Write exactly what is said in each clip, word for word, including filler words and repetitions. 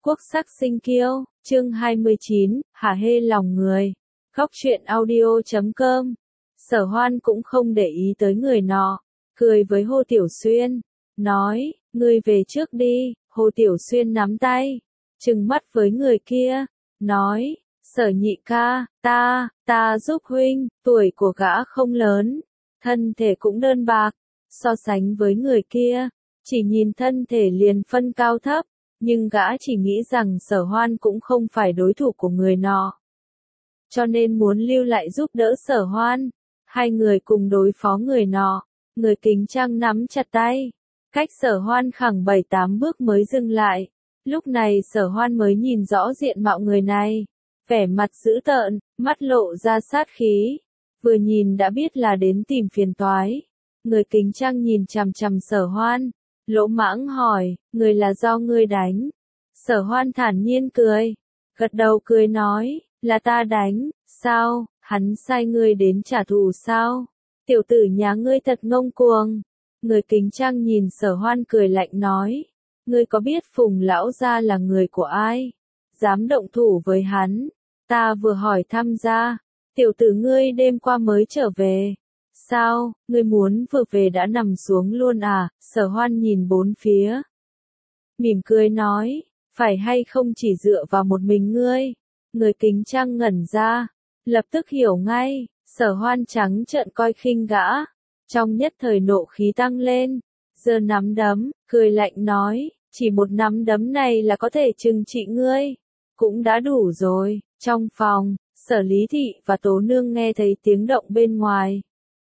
Quốc sắc sinh kiêu, chương hai mươi chín, hả hê lòng người. Góc truyện audio chấm com. Sở Hoan cũng không để ý tới người nọ, cười với Hồ Tiểu Xuyên, nói, ngươi về trước đi. Hồ Tiểu Xuyên nắm tay, trừng mắt với người kia, nói, Sở nhị ca, ta, ta giúp huynh, tuổi của gã không lớn, thân thể cũng đơn bạc, so sánh với người kia, chỉ nhìn thân thể liền phân cao thấp. Nhưng gã chỉ nghĩ rằng Sở Hoan cũng không phải đối thủ của người nọ. Cho nên muốn lưu lại giúp đỡ Sở Hoan. Hai người cùng đối phó người nọ. Người kính trăng nắm chặt tay. Cách Sở Hoan khoảng bảy tám bước mới dừng lại. Lúc này Sở Hoan mới nhìn rõ diện mạo người này. Vẻ mặt dữ tợn, mắt lộ ra sát khí. Vừa nhìn đã biết là đến tìm phiền toái. Người kính trăng nhìn chằm chằm Sở Hoan. Lỗ mãng hỏi, người là do ngươi đánh. Sở Hoan thản nhiên cười, gật đầu cười nói, là ta đánh, sao, hắn sai ngươi đến trả thù sao? Tiểu tử nhà ngươi thật ngông cuồng. Người kính trăng nhìn Sở Hoan cười lạnh nói, ngươi có biết Phùng lão gia là người của ai? Dám động thủ với hắn, ta vừa hỏi thăm ra, tiểu tử ngươi đêm qua mới trở về. Sao, ngươi muốn vừa về đã nằm xuống luôn à? Sở Hoan nhìn bốn phía. Mỉm cười nói, phải hay không chỉ dựa vào một mình ngươi? Người kính trăng ngẩn ra, lập tức hiểu ngay, Sở Hoan trắng trợn coi khinh gã. Trong nhất thời nộ khí tăng lên, giơ nắm đấm, cười lạnh nói, chỉ một nắm đấm này là có thể trừng trị ngươi. Cũng đã đủ rồi. Trong phòng, Sở Lý Thị và Tố Nương nghe thấy tiếng động bên ngoài.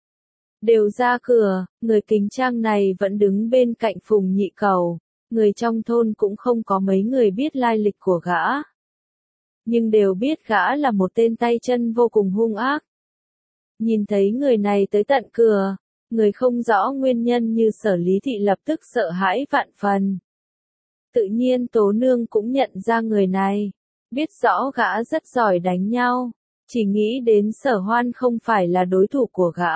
Đều ra cửa, người kính trang này vẫn đứng bên cạnh Phùng Nhị Cầu. Người trong thôn cũng không có mấy người biết lai lịch của gã. Nhưng đều biết gã là một tên tay chân vô cùng hung ác. Nhìn thấy người này tới tận cửa, người không rõ nguyên nhân như Sở Lý Thị lập tức sợ hãi vạn phần. Tự nhiên Tố Nương cũng nhận ra người này, biết rõ gã rất giỏi đánh nhau, chỉ nghĩ đến Sở Hoan không phải là đối thủ của gã.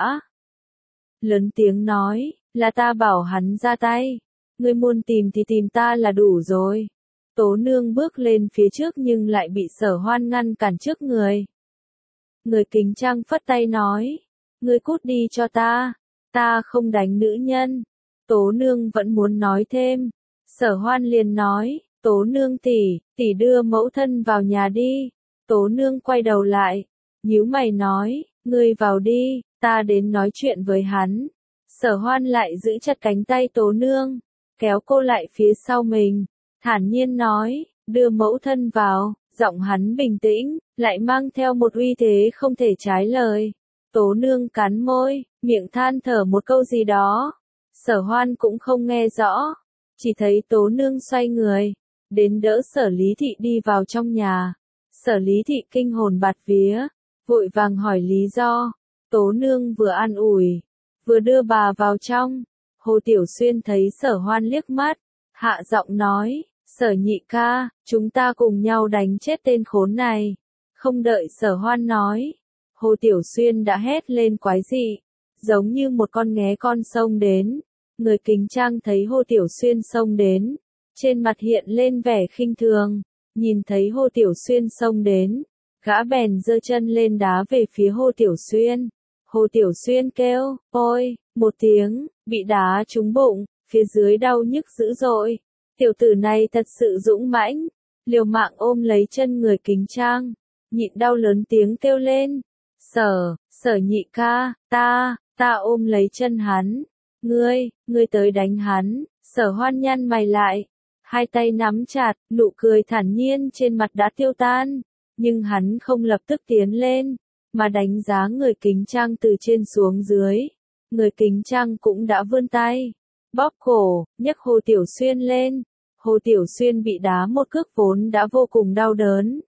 Lớn tiếng nói, là ta bảo hắn ra tay. Ngươi muốn tìm thì tìm ta là đủ rồi. Tố Nương bước lên phía trước nhưng lại bị Sở Hoan ngăn cản trước người. Người kính trăng phất tay nói, ngươi cút đi cho ta, ta không đánh nữ nhân. Tố Nương vẫn muốn nói thêm. Sở Hoan liền nói, Tố Nương tỷ, tỷ đưa mẫu thân vào nhà đi. Tố Nương quay đầu lại, nhíu mày nói, ngươi vào đi. Ta đến nói chuyện với hắn. Sở Hoan lại giữ chặt cánh tay Tố Nương, kéo cô lại phía sau mình, thản nhiên nói, đưa mẫu thân vào. Giọng hắn bình tĩnh, lại mang theo một uy thế không thể trái lời. Tố Nương cắn môi, miệng than thở một câu gì đó. Sở Hoan cũng không nghe rõ, chỉ thấy Tố Nương xoay người, đến đỡ Sở Lý Thị đi vào trong nhà. Sở Lý Thị kinh hồn bạt vía, vội vàng hỏi lý do. Tố Nương vừa an ủi, vừa đưa bà vào trong. Hồ Tiểu Xuyên thấy Sở Hoan liếc mắt, hạ giọng nói, Sở nhị ca, chúng ta cùng nhau đánh chết tên khốn này. Không đợi Sở Hoan nói, Hồ Tiểu Xuyên đã hét lên quái dị, giống như một con nghé con xông đến. Người kính trang thấy Hồ Tiểu Xuyên xông đến, trên mặt hiện lên vẻ khinh thường, nhìn thấy Hồ Tiểu Xuyên xông đến, gã bèn giơ chân lên đá về phía Hồ Tiểu Xuyên. Hồ Tiểu Xuyên kêu, ôi, một tiếng, bị đá trúng bụng, phía dưới đau nhức dữ dội. Tiểu tử này thật sự dũng mãnh, liều mạng ôm lấy chân người kính trang, nhịn đau lớn tiếng kêu lên. Sở, Sở nhị ca, ta, ta ôm lấy chân hắn. Ngươi, ngươi tới đánh hắn. Sở Hoan nhăn mày lại, hai tay nắm chặt, nụ cười thản nhiên trên mặt đã tiêu tan. Nhưng hắn không lập tức tiến lên, mà đánh giá người kính trang từ trên xuống dưới. Người kính trang cũng đã vươn tay, bóp cổ, nhấc Hồ Tiểu Xuyên lên. Hồ Tiểu Xuyên bị đá một cước vốn đã vô cùng đau đớn.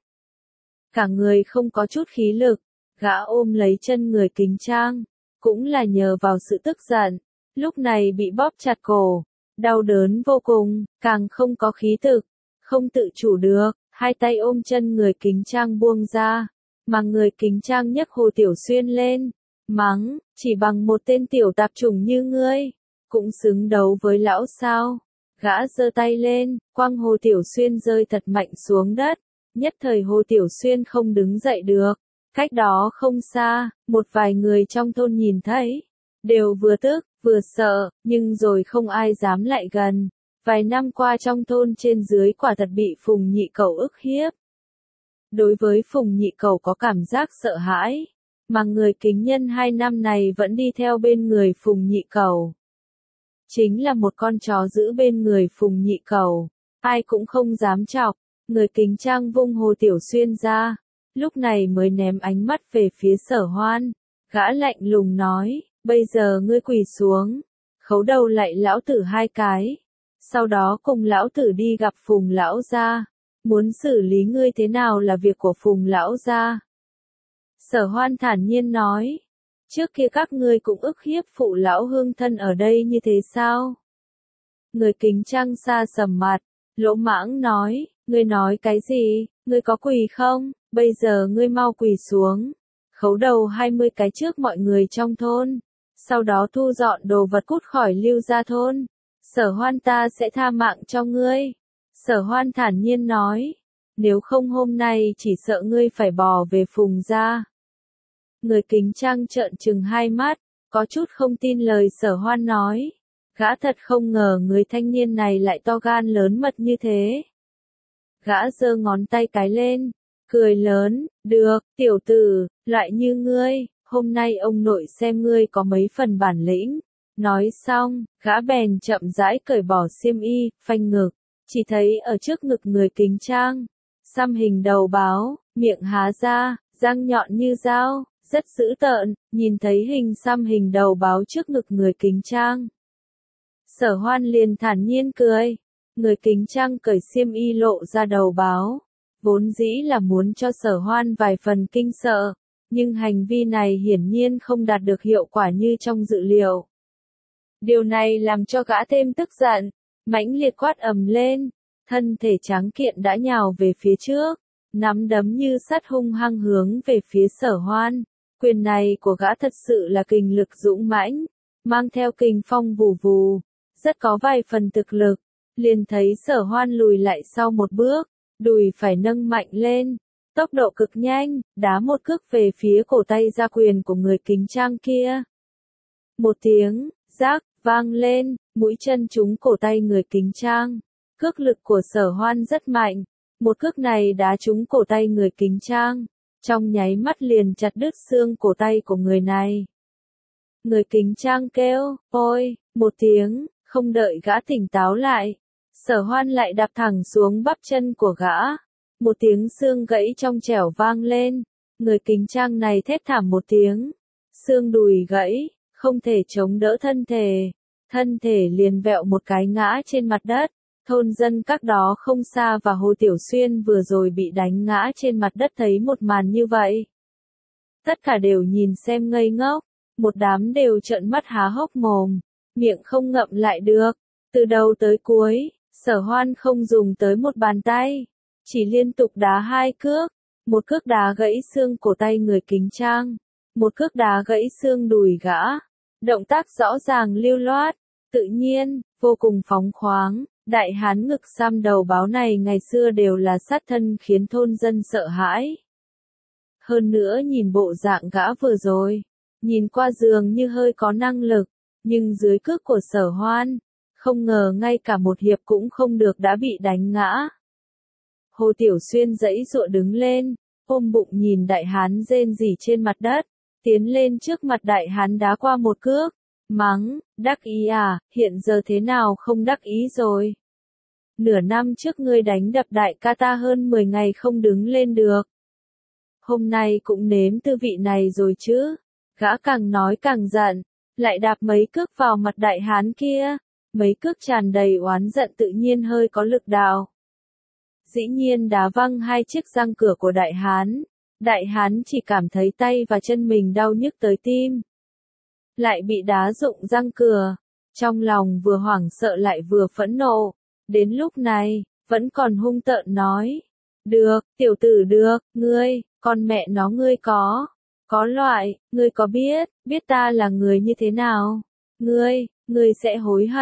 Cả người không có chút khí lực, gã ôm lấy chân người kính trang, cũng là nhờ vào sự tức giận. Lúc này bị bóp chặt cổ, đau đớn vô cùng, càng không có khí thực, không tự chủ được, hai tay ôm chân người kính trang buông ra. Mà người kính trang nhấc Hồ Tiểu Xuyên lên, mắng, chỉ bằng một tên tiểu tạp chủng như ngươi, cũng xứng đấu với lão sao? Gã giơ tay lên, quăng Hồ Tiểu Xuyên rơi thật mạnh xuống đất, nhất thời Hồ Tiểu Xuyên không đứng dậy được. Cách đó không xa, một vài người trong thôn nhìn thấy, đều vừa tức, vừa sợ, nhưng rồi không ai dám lại gần. Vài năm qua trong thôn trên dưới quả thật bị Phùng Nhị Cẩu ức hiếp. Đối với Phùng Nhị Cẩu có cảm giác sợ hãi, mà người Kính Nhân hai năm này vẫn đi theo bên người Phùng Nhị Cẩu. Chính là một con chó giữ bên người Phùng Nhị Cẩu, ai cũng không dám chọc. Người Kính Trang vung Hồ Tiểu Xuyên ra, lúc này mới ném ánh mắt về phía Sở Hoan. Gã lạnh lùng nói, bây giờ ngươi quỳ xuống, khấu đầu lại lão tử hai cái, sau đó cùng lão tử đi gặp Phùng lão gia, muốn xử lý ngươi thế nào là việc của Phùng lão gia. Sở Hoan thản nhiên nói, trước kia các ngươi cũng ức hiếp phụ lão hương thân ở đây như thế sao? Người Kính Trang xa sầm mặt, lỗ mãng nói, ngươi nói cái gì, ngươi có quỳ không, bây giờ ngươi mau quỳ xuống, khấu đầu hai mươi cái trước mọi người trong thôn, sau đó thu dọn đồ vật cút khỏi Lưu Gia thôn, Sở Hoan ta sẽ tha mạng cho ngươi. Sở Hoan thản nhiên nói, nếu không hôm nay chỉ sợ ngươi phải bò về Phùng gia. Người Kính Trang trợn trừng hai mắt, có chút không tin lời Sở Hoan nói. Gã thật không ngờ người thanh niên này lại to gan lớn mật như thế. Gã giơ ngón tay cái lên, cười lớn, được, tiểu tử, loại như ngươi, hôm nay ông nội xem ngươi có mấy phần bản lĩnh. Nói xong, gã bèn chậm rãi cởi bỏ xiêm y, phanh ngực, chỉ thấy ở trước ngực người Kính Trang, xăm hình đầu báo, miệng há ra, răng nhọn như dao, rất dữ tợn, nhìn thấy hình xăm hình đầu báo trước ngực người Kính Trang. Sở Hoan liền thản nhiên cười, người Kính Trang cởi xiêm y lộ ra đầu báo, vốn dĩ là muốn cho Sở Hoan vài phần kinh sợ, nhưng hành vi này hiển nhiên không đạt được hiệu quả như trong dự liệu. Điều này làm cho gã thêm tức giận, mãnh liệt quát ầm lên, thân thể tráng kiện đã nhào về phía trước, nắm đấm như sắt hung hăng hướng về phía Sở Hoan. Quyền này của gã thật sự là kình lực dũng mãnh, mang theo kình phong vù vù, rất có vài phần thực lực. Liền thấy Sở Hoan lùi lại sau một bước, đùi phải nâng mạnh lên, tốc độ cực nhanh, đá một cước về phía cổ tay ra quyền của người Kính Trang kia. Một tiếng rác vang lên, mũi chân trúng cổ tay người Kính Trang. Cước lực của Sở Hoan rất mạnh, một cước này đá trúng cổ tay người Kính Trang, trong nháy mắt liền chặt đứt xương cổ tay của người này. Người Kính Trang kêu, ôi, một tiếng, không đợi gã tỉnh táo lại, Sở Hoan lại đạp thẳng xuống bắp chân của gã. Một tiếng xương gãy trong trẻo vang lên, người Kính Trang này thét thảm một tiếng, xương đùi gãy, không thể chống đỡ thân thể, thân thể liền vẹo một cái ngã trên mặt đất. Thôn dân các đó không xa và Hồ Tiểu Xuyên vừa rồi bị đánh ngã trên mặt đất thấy một màn như vậy. Tất cả đều nhìn xem ngây ngốc, một đám đều trợn mắt há hốc mồm, miệng không ngậm lại được. Từ đầu tới cuối, Sở Hoan không dùng tới một bàn tay, chỉ liên tục đá hai cước, một cước đá gãy xương cổ tay người Kính Trang, một cước đá gãy xương đùi gã. Động tác rõ ràng lưu loát, tự nhiên, vô cùng phóng khoáng. Đại hán ngực xăm đầu báo này ngày xưa đều là sát thân khiến thôn dân sợ hãi. Hơn nữa nhìn bộ dạng gã vừa rồi, nhìn qua dường như hơi có năng lực, nhưng dưới cước của Sở Hoan, không ngờ ngay cả một hiệp cũng không được đã bị đánh ngã. Hồ Tiểu Xuyên giãy giụa đứng lên, ôm bụng nhìn đại hán rên rỉ trên mặt đất, tiến lên trước mặt đại hán đá qua một cước, mắng, đắc ý à, hiện giờ thế nào không đắc ý rồi. Nửa năm trước ngươi đánh đập đại ca ta hơn mười ngày không đứng lên được. Hôm nay cũng nếm tư vị này rồi chứ. Gã càng nói càng giận, lại đạp mấy cước vào mặt đại hán kia. Mấy cước tràn đầy oán giận tự nhiên hơi có lực đạo. Dĩ nhiên đá văng hai chiếc răng cửa của đại hán. Đại hán chỉ cảm thấy tay và chân mình đau nhức tới tim. Lại bị đá rụng răng cửa. Trong lòng vừa hoảng sợ lại vừa phẫn nộ. Đến lúc này, vẫn còn hung tợn nói. Được, tiểu tử được, ngươi, con mẹ nó ngươi có. Có loại, ngươi có biết, biết ta là người như thế nào. Ngươi, ngươi sẽ hối hận.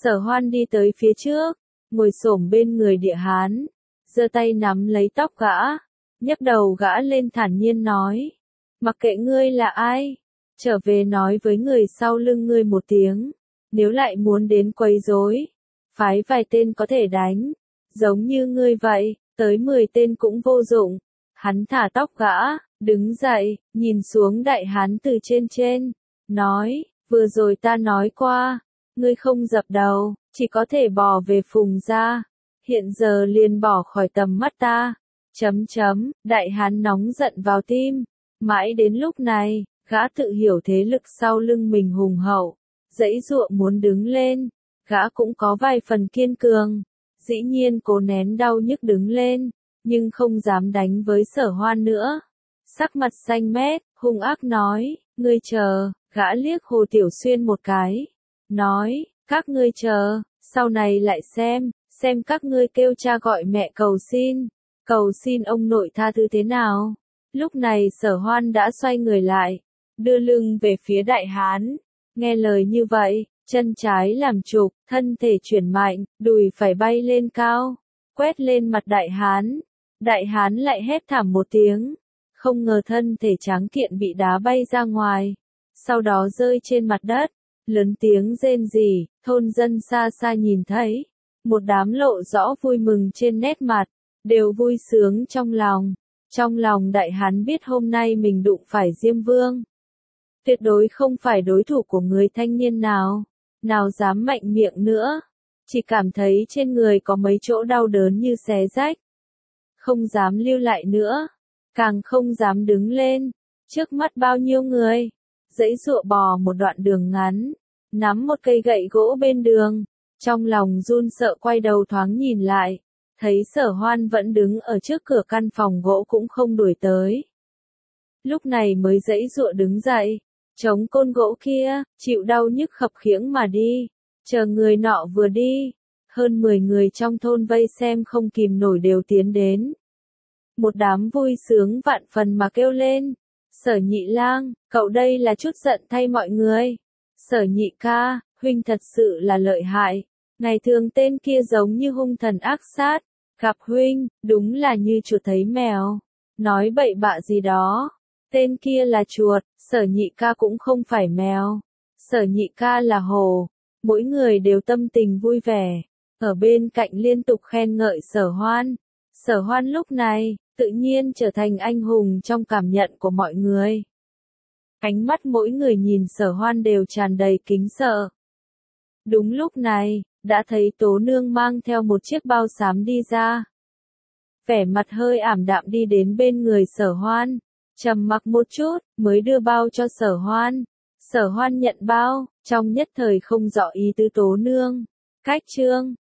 Sở Hoan đi tới phía trước, ngồi xổm bên người Địa Hán, giơ tay nắm lấy tóc gã, nhấc đầu gã lên thản nhiên nói, mặc kệ ngươi là ai, trở về nói với người sau lưng ngươi một tiếng, nếu lại muốn đến quấy rối, phái vài tên có thể đánh, giống như ngươi vậy, tới mười tên cũng vô dụng. Hắn thả tóc gã, đứng dậy, nhìn xuống Đại Hán từ trên trên, nói, vừa rồi ta nói qua, ngươi không dập đầu, chỉ có thể bỏ về Phùng gia, hiện giờ liền bỏ khỏi tầm mắt ta. Chấm chấm, Đại Hán nóng giận vào tim, mãi đến lúc này, gã tự hiểu thế lực sau lưng mình hùng hậu, giãy giụa muốn đứng lên, gã cũng có vài phần kiên cường, dĩ nhiên cố nén đau nhức đứng lên, nhưng không dám đánh với Sở Hoan nữa. Sắc mặt xanh mét, hung ác nói, ngươi chờ, gã liếc Hồ Tiểu Xuyên một cái, nói, các ngươi chờ, sau này lại xem, xem các ngươi kêu cha gọi mẹ cầu xin, cầu xin ông nội tha thứ thế nào. Lúc này Sở Hoan đã xoay người lại, đưa lưng về phía Đại Hán, nghe lời như vậy, chân trái làm trục, thân thể chuyển mạnh, đùi phải bay lên cao, quét lên mặt Đại Hán. Đại Hán lại hét thảm một tiếng, không ngờ thân thể tráng kiện bị đá bay ra ngoài, sau đó rơi trên mặt đất, lớn tiếng rên rỉ, thôn dân xa xa nhìn thấy, một đám lộ rõ vui mừng trên nét mặt, đều vui sướng trong lòng. Trong lòng Đại Hán biết hôm nay mình đụng phải Diêm Vương, tuyệt đối không phải đối thủ của người thanh niên nào, nào dám mạnh miệng nữa, chỉ cảm thấy trên người có mấy chỗ đau đớn như xé rách, không dám lưu lại nữa, càng không dám đứng lên, trước mắt bao nhiêu người, giãy giụa bò một đoạn đường ngắn, nắm một cây gậy gỗ bên đường, trong lòng run sợ quay đầu thoáng nhìn lại, thấy Sở Hoan vẫn đứng ở trước cửa căn phòng gỗ cũng không đuổi tới. Lúc này mới giãy giụa đứng dậy, chống côn gỗ kia, chịu đau nhức khập khiễng mà đi, chờ người nọ vừa đi, hơn mười người trong thôn vây xem không kìm nổi đều tiến đến. Một đám vui sướng vạn phần mà kêu lên, Sở Nhị Lang, cậu đây là chút giận thay mọi người. Sở Nhị ca, huynh thật sự là lợi hại, ngày thường tên kia giống như hung thần ác sát, gặp huynh, đúng là như chuột thấy mèo, nói bậy bạ gì đó, tên kia là chuột, Sở Nhị ca cũng không phải mèo, Sở Nhị ca là hổ, mỗi người đều tâm tình vui vẻ, ở bên cạnh liên tục khen ngợi Sở Hoan. Sở Hoan lúc này, tự nhiên trở thành anh hùng trong cảm nhận của mọi người. Ánh mắt mỗi người nhìn Sở Hoan đều tràn đầy kính sợ. Đúng lúc này, đã thấy Tố Nương mang theo một chiếc bao xám đi ra. Vẻ mặt hơi ảm đạm đi đến bên người Sở Hoan, trầm mặc một chút, mới đưa bao cho Sở Hoan. Sở Hoan nhận bao, trong nhất thời không rõ ý tứ Tố Nương. Cách chương